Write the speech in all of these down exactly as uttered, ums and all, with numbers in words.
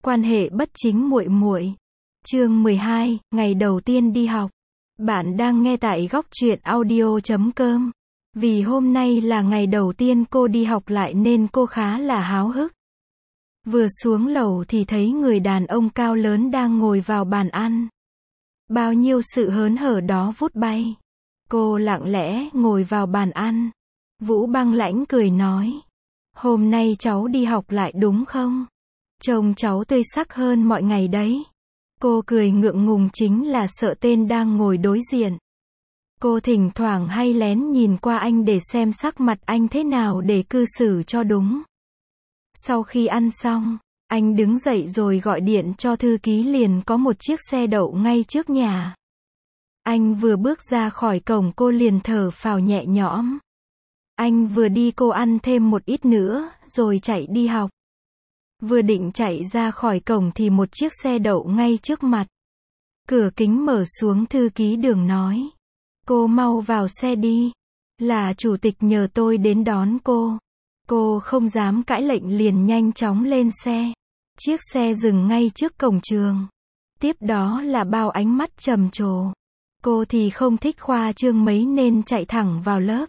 Quan hệ bất chính muội muội. Chương mười hai, ngày đầu tiên đi học. Bạn đang nghe tại góc truyện audio chấm com. Vì hôm nay là ngày đầu tiên cô đi học lại nên cô khá là háo hức. Vừa xuống lầu thì thấy người đàn ông cao lớn đang ngồi vào bàn ăn. Bao nhiêu sự hớn hở đó vút bay. Cô lặng lẽ ngồi vào bàn ăn. Vũ Băng Lãnh cười nói: "Hôm nay cháu đi học lại đúng không? Trông cháu tươi sắc hơn mọi ngày đấy." Cô cười ngượng ngùng chính là sợ tên đang ngồi đối diện. Cô thỉnh thoảng hay lén nhìn qua anh để xem sắc mặt anh thế nào để cư xử cho đúng. Sau khi ăn xong, anh đứng dậy rồi gọi điện cho thư ký liền có một chiếc xe đậu ngay trước nhà. Anh vừa bước ra khỏi cổng cô liền thở phào nhẹ nhõm. Anh vừa đi cô ăn thêm một ít nữa, rồi chạy đi học. Vừa định chạy ra khỏi cổng thì một chiếc xe đậu ngay trước mặt. Cửa kính mở xuống, thư ký Đường nói: "Cô mau vào xe đi. Là chủ tịch nhờ tôi đến đón cô." Cô không dám cãi lệnh liền nhanh chóng lên xe. Chiếc xe dừng ngay trước cổng trường. Tiếp đó là bao ánh mắt trầm trồ. Cô thì không thích khoa trương mấy nên chạy thẳng vào lớp.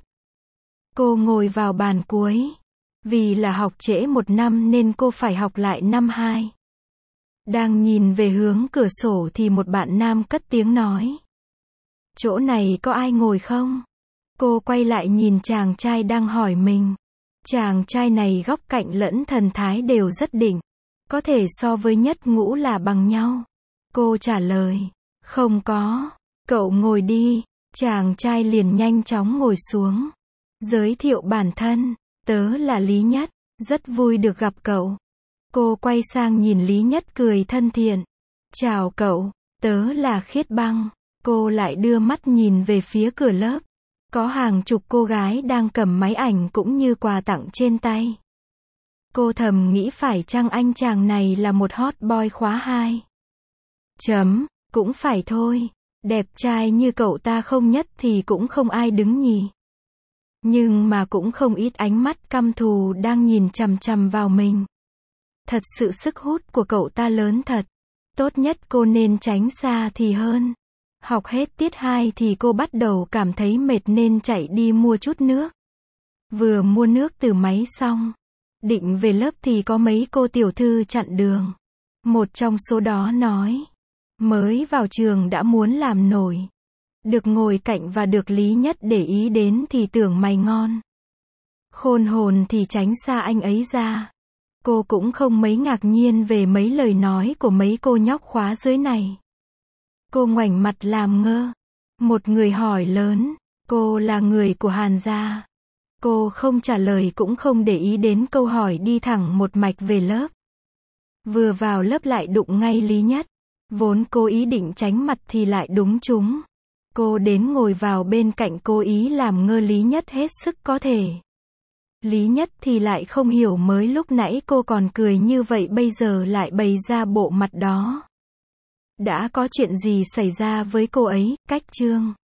Cô ngồi vào bàn cuối. Vì là học trễ một năm nên cô phải học lại năm hai. Đang nhìn về hướng cửa sổ thì một bạn nam cất tiếng nói: "Chỗ này có ai ngồi không?" Cô quay lại nhìn chàng trai đang hỏi mình. Chàng trai này góc cạnh lẫn thần thái đều rất đỉnh. Có thể so với Nhất Ngũ là bằng nhau. Cô trả lời: "Không có." "Cậu ngồi đi." Chàng trai liền nhanh chóng ngồi xuống. Giới thiệu bản thân: "Tớ là Lý Nhất, rất vui được gặp cậu." Cô quay sang nhìn Lý Nhất cười thân thiện: "Chào cậu, tớ là Khiết Băng." Cô lại đưa mắt nhìn về phía cửa lớp. Có hàng chục cô gái đang cầm máy ảnh cũng như quà tặng trên tay. Cô thầm nghĩ phải chăng anh chàng này là một hot boy khóa hai. Chấm, cũng phải thôi. Đẹp trai như cậu ta không nhất thì cũng không ai đứng nhì. Nhưng mà cũng không ít ánh mắt căm thù đang nhìn chằm chằm vào mình. Thật sự sức hút của cậu ta lớn thật. Tốt nhất cô nên tránh xa thì hơn. Học hết tiết hai thì cô bắt đầu cảm thấy mệt nên chạy đi mua chút nước. Vừa mua nước từ máy xong, định về lớp thì có mấy cô tiểu thư chặn đường. Một trong số đó nói: "Mới vào trường đã muốn làm nổi. Được ngồi cạnh và được Lý Nhất để ý đến thì tưởng mày ngon. Khôn hồn thì tránh xa anh ấy ra." Cô cũng không mấy ngạc nhiên về mấy lời nói của mấy cô nhóc khóa dưới này. Cô ngoảnh mặt làm ngơ. Một người hỏi lớn: "Cô là người của Hàn gia?" Cô không trả lời cũng không để ý đến câu hỏi, đi thẳng một mạch về lớp. Vừa vào lớp lại đụng ngay Lý Nhất. Vốn cô ý định tránh mặt thì lại đúng trúng. Cô đến ngồi vào bên cạnh, cố ý làm ngơ Lý Nhất hết sức có thể. Lý Nhất thì lại không hiểu mới lúc nãy cô còn cười như vậy bây giờ lại bày ra bộ mặt đó. Đã có chuyện gì xảy ra với cô ấy? Cách chương